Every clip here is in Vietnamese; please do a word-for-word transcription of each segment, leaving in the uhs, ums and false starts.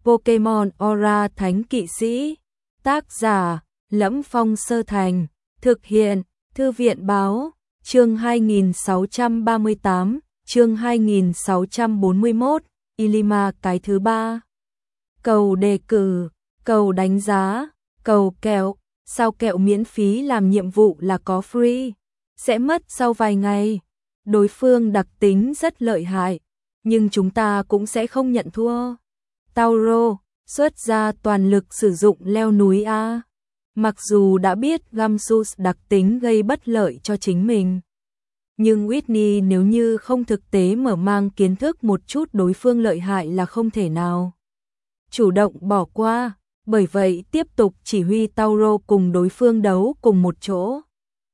Pokemon Aura Thánh Kỵ Sĩ. Tác giả: Lẫm Phong Sơ Thành. Thực hiện: Thư viện báo. Chương hai nghìn sáu trăm ba mươi tám, chương hai nghìn sáu trăm bốn mươi mốt, Ilima cái thứ ba. Cầu đề cử, cầu đánh giá, cầu kẹo, sao kẹo miễn phí làm nhiệm vụ là có free, sẽ mất sau vài ngày. Đối phương đặc tính rất lợi hại, nhưng chúng ta cũng sẽ không nhận thua. Tauro, xuất ra toàn lực sử dụng leo núi A. Mặc dù đã biết Gamsus đặc tính gây bất lợi cho chính mình, nhưng Whitney nếu như không thực tế mở mang kiến thức một chút đối phương lợi hại là không thể nào chủ động bỏ qua, bởi vậy tiếp tục chỉ huy Tauro cùng đối phương đấu cùng một chỗ.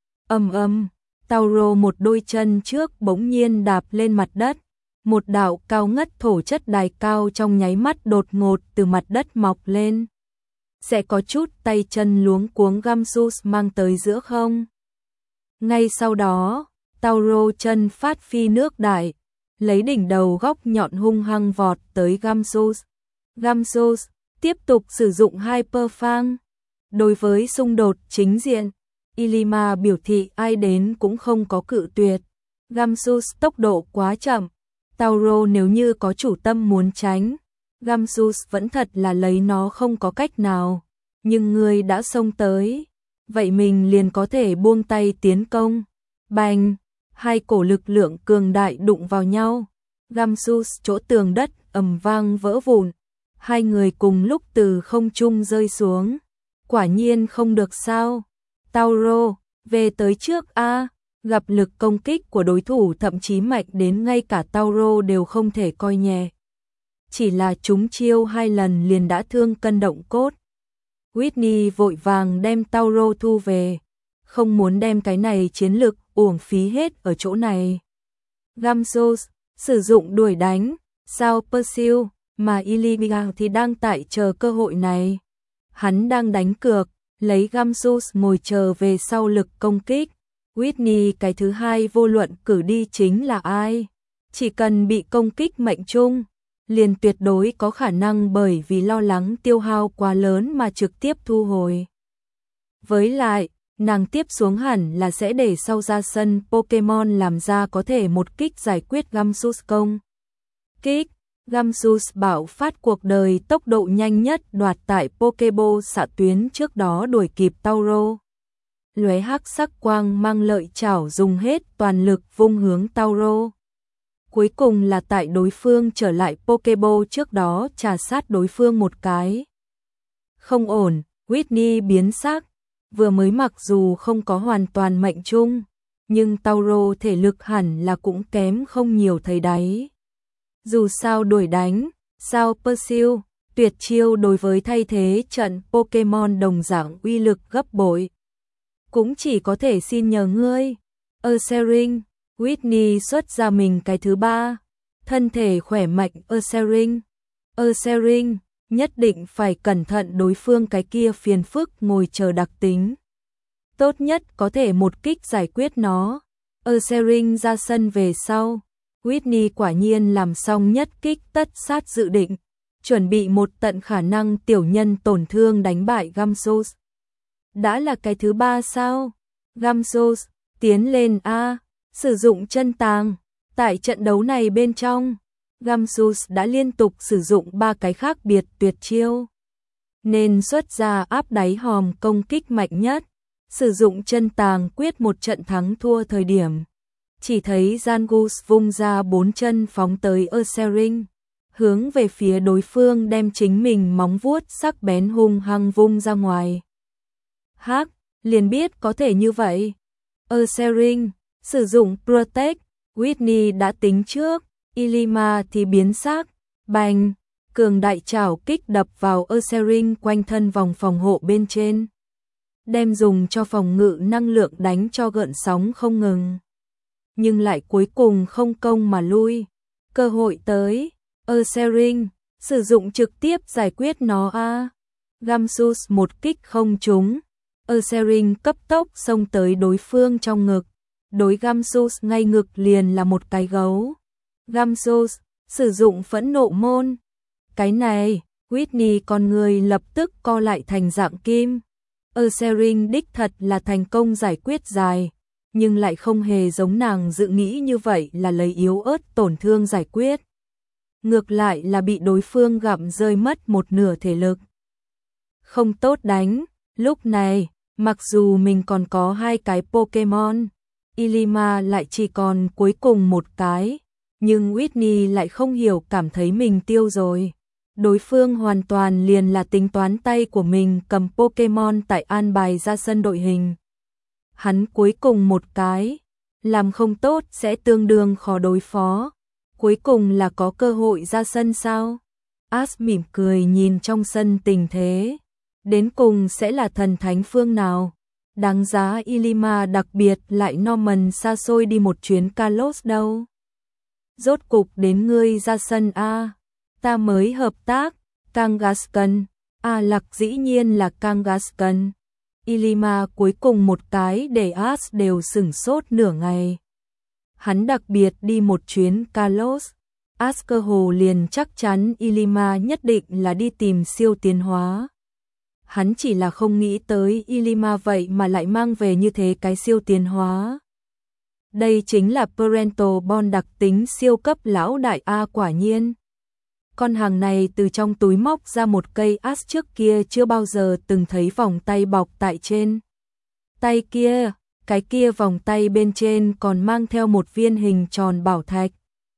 Ầm ầm, Tauro một đôi chân trước bỗng nhiên đạp lên mặt đất, một đạo cao ngất thổ chất đài cao trong nháy mắt đột ngột từ mặt đất mọc lên. Sẽ có chút tay chân luống cuống Gamsus mang tới giữa không. Ngay sau đó, Tauro chân phát phi nước đại, lấy đỉnh đầu góc nhọn hung hăng vọt tới Gamsus. Gamsus tiếp tục sử dụng Hyper Fang. Đối với xung đột chính diện, Ilima biểu thị ai đến cũng không có cự tuyệt. Gamsus tốc độ quá chậm, Tauro nếu như có chủ tâm muốn tránh, Gamsus vẫn thật là lấy nó không có cách nào. Nhưng người đã xông tới, vậy mình liền có thể buông tay tiến công. Bành, hai cổ lực lượng cường đại đụng vào nhau. Gamsus chỗ tường đất ầm vang vỡ vụn. Hai người cùng lúc từ không trung rơi xuống. Quả nhiên không được sao. Tauro, về tới trước a. Gặp lực công kích của đối thủ thậm chí mạnh đến ngay cả Tauro đều không thể coi nhẹ. Chỉ là chúng chiêu hai lần liền đã thương cân động cốt. Whitney vội vàng đem Tauro thu về, không muốn đem cái này chiến lực uổng phí hết ở chỗ này. Gamsus sử dụng đuổi đánh, sao Persil, mà Ilima thì đang tại chờ cơ hội này. Hắn đang đánh cược, lấy Gamsus ngồi chờ về sau lực công kích. Whitney cái thứ hai vô luận cử đi chính là ai, chỉ cần bị công kích mệnh trung, liền tuyệt đối có khả năng bởi vì lo lắng tiêu hao quá lớn mà trực tiếp thu hồi. Với lại, nàng tiếp xuống hẳn là sẽ để sau ra sân Pokemon làm ra có thể một kích giải quyết Gamsus công kích. Gamsus bạo phát cuộc đời tốc độ nhanh nhất đoạt tại Pokeball xạ tuyến trước đó đuổi kịp Tauro. Lóe hắc sắc quang mang lợi chảo dùng hết toàn lực vung hướng Tauro. Cuối cùng là tại đối phương trở lại Pokeball trước đó trà sát đối phương một cái. Không ổn, Whitney biến sắc. Vừa mới mặc dù không có hoàn toàn mệnh trung, nhưng Tauro thể lực hẳn là cũng kém không nhiều thấy đáy. Dù sao đuổi đánh, sao Persil, tuyệt chiêu đối với thay thế trận Pokemon đồng dạng uy lực gấp bội. Cũng chỉ có thể xin nhờ ngươi. Ursaring, Whitney xuất ra mình cái thứ ba, thân thể khỏe mạnh Ursaring. Ursaring, nhất định phải cẩn thận đối phương cái kia phiền phức ngồi chờ đặc tính. Tốt nhất có thể một kích giải quyết nó. Ursaring ra sân về sau, Whitney quả nhiên làm xong nhất kích tất sát dự định, chuẩn bị một tận khả năng tiểu nhân tổn thương đánh bại Gamsus. Đã là cái thứ ba sao? Gamsus, tiến lên A, sử dụng chân tàng. Tại trận đấu này bên trong, Gamsus đã liên tục sử dụng ba cái khác biệt tuyệt chiêu, nên xuất ra áp đáy hòm công kích mạnh nhất. Sử dụng chân tàng quyết một trận thắng thua thời điểm, chỉ thấy Zangoose vung ra bốn chân phóng tới Ursaring, hướng về phía đối phương đem chính mình móng vuốt sắc bén hung hăng vung ra ngoài. Hắc, liền biết có thể như vậy. Ursaring, sử dụng Protect, Whitney đã tính trước, Ilima thì biến sắc, bành, cường đại chảo kích đập vào Ursaring quanh thân vòng phòng hộ bên trên. Đem dùng cho phòng ngự năng lượng đánh cho gợn sóng không ngừng. Nhưng lại cuối cùng không công mà lui. Cơ hội tới, Ursaring, sử dụng trực tiếp giải quyết nó a. Gamsus một kích không trúng. Ursaring cấp tốc xông tới đối phương trong ngực. Đối Gamsus ngay ngực liền là một cái gấu. Gamsus sử dụng phẫn nộ môn. Cái này, Whitney con người lập tức co lại thành dạng kim. Ursaring đích thật là thành công giải quyết dài, nhưng lại không hề giống nàng dự nghĩ như vậy là lấy yếu ớt tổn thương giải quyết. Ngược lại là bị đối phương gặm rơi mất một nửa thể lực. Không tốt đánh, lúc này, mặc dù mình còn có hai cái Pokemon, Ilima lại chỉ còn cuối cùng một cái, nhưng Whitney lại không hiểu cảm thấy mình tiêu rồi. Đối phương hoàn toàn liền là tính toán tay của mình cầm Pokemon tại an bài ra sân đội hình. Hắn cuối cùng một cái, làm không tốt sẽ tương đương khó đối phó. Cuối cùng là có cơ hội ra sân sao? Ash mỉm cười nhìn trong sân tình thế. Đến cùng sẽ là thần thánh phương nào? Đáng giá Ilima đặc biệt lại Norman xa xôi đi một chuyến Kalos đâu. Rốt cục đến ngươi ra sân A. Ta mới hợp tác, Kangaskhan. A Lạc dĩ nhiên là Kangaskhan. Ilima cuối cùng một cái để Ash đều sửng sốt nửa ngày. Hắn đặc biệt đi một chuyến Kalos. Ash cơ hồ liền chắc chắn Ilima nhất định là đi tìm siêu tiến hóa. Hắn chỉ là không nghĩ tới Ilima vậy mà lại mang về như thế cái siêu tiến hóa. Đây chính là Parental Bond đặc tính siêu cấp lão đại A quả nhiên. Con hàng này từ trong túi móc ra một cây Ash trước kia chưa bao giờ từng thấy vòng tay bọc tại trên. Tay kia, cái kia vòng tay bên trên còn mang theo một viên hình tròn bảo thạch.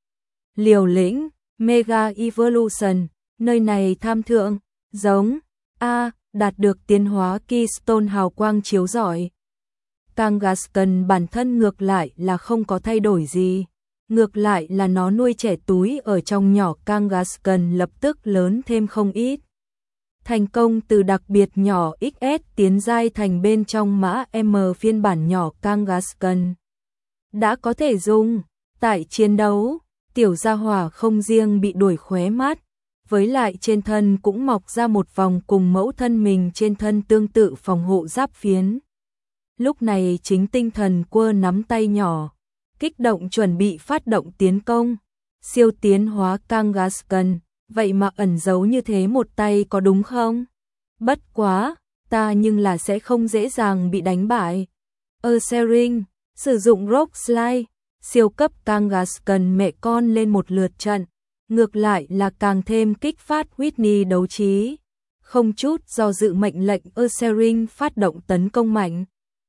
Liều lĩnh, Mega Evolution, nơi này tham thượng, giống, A, đạt được tiến hóa Keystone hào quang chiếu rọi. Kangaskhan bản thân ngược lại là không có thay đổi gì. Ngược lại là nó nuôi trẻ túi ở trong nhỏ Kangaskhan lập tức lớn thêm không ít. Thành công từ đặc biệt nhỏ ích ét tiến giai thành bên trong mã M phiên bản nhỏ Kangaskhan. Đã có thể dùng, tại chiến đấu, tiểu gia hỏa không riêng bị đuổi khóe mắt, với lại trên thân cũng mọc ra một vòng cùng mẫu thân mình trên thân tương tự phòng hộ giáp phiến. Lúc này chính tinh thần quơ nắm tay nhỏ, kích động chuẩn bị phát động tiến công. Siêu tiến hóa Kangaskhan, vậy mà ẩn giấu như thế một tay có đúng không? Bất quá, ta nhưng là sẽ không dễ dàng bị đánh bại. Ursaring, sử dụng Rock Slide, siêu cấp Kangaskhan mẹ con lên một lượt trận, ngược lại là càng thêm kích phát Whitney đấu trí. Không chút do dự mệnh lệnh Ursaring phát động tấn công mạnh.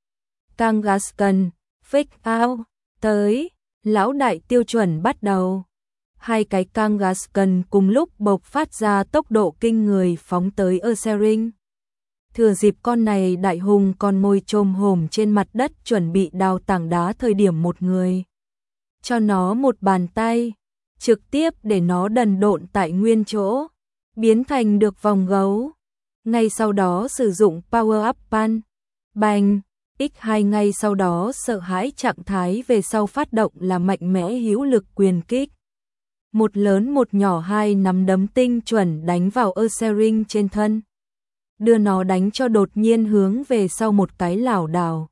Kangaskhan, Fake Out, tới, lão đại tiêu chuẩn bắt đầu. Hai cái Kangaskhan cùng lúc bộc phát ra tốc độ kinh người phóng tới Ursaring. Thừa dịp con này đại hùng còn ngồi chồm hổm trên mặt đất chuẩn bị đào tảng đá thời điểm một người. Cho nó một bàn tay, trực tiếp để nó đần độn tại nguyên chỗ, biến thành được vòng gấu. Ngay sau đó sử dụng Power Up Punch, bành, ích hai ngay sau đó sợ hãi trạng thái về sau phát động là mạnh mẽ hữu lực quyền kích. Một lớn một nhỏ hai nắm đấm tinh chuẩn đánh vào Ursaring trên thân. Đưa nó đánh cho đột nhiên hướng về sau một cái lảo đảo.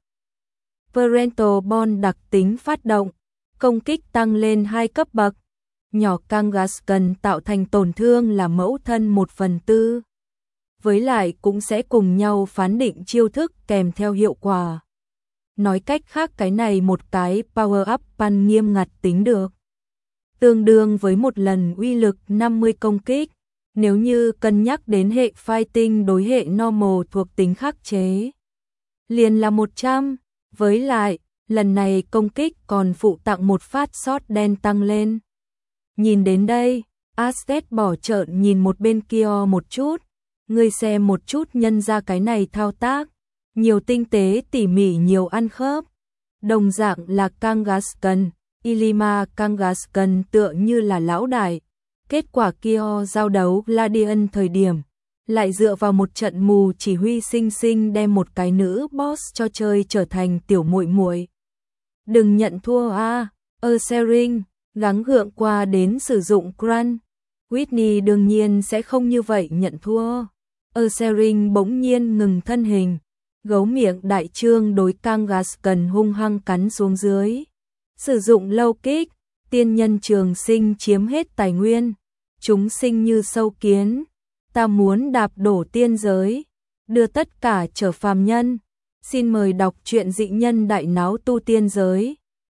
Parental Bond đặc tính phát động, công kích tăng lên hai cấp bậc. Nhỏ Kangaskhan tạo thành tổn thương là mẫu thân một phần tư. Với lại cũng sẽ cùng nhau phán định chiêu thức kèm theo hiệu quả. Nói cách khác cái này một cái Power Up Punch nghiêm ngặt tính được. Tương đương với một lần uy lực năm mươi công kích. Nếu như cân nhắc đến hệ Fighting đối hệ Normal thuộc tính khắc chế, liền là một trăm. Với lại, lần này công kích còn phụ tặng một phát shot đen tăng lên. Nhìn đến đây, Aztet bỏ trợn nhìn một bên kia một chút. Ngươi xem một chút nhân ra cái này thao tác. Nhiều tinh tế tỉ mỉ nhiều ăn khớp. Đồng dạng là Kangaskhan, Ilima Kangaskhan tựa như là lão đại. Kết quả kia giao đấu Gladian thời điểm, lại dựa vào một trận mù chỉ huy sinh sinh đem một cái nữ boss cho chơi trở thành tiểu muội muội. Đừng nhận thua a, Ursaring, gắng gượng qua đến sử dụng Crunch. Whitney đương nhiên sẽ không như vậy nhận thua. Ursaring bỗng nhiên ngừng thân hình, gấu miệng đại trương đối Kangaskhan hung hăng cắn xuống dưới. Sử dụng low kick, tiên nhân trường sinh chiếm hết tài nguyên, chúng sinh như sâu kiến. ta muốn đạp đổ tiên giới, đưa tất cả trở phàm nhân. Xin mời đọc truyện Dị Nhân Đại Náo Tu Tiên Giới.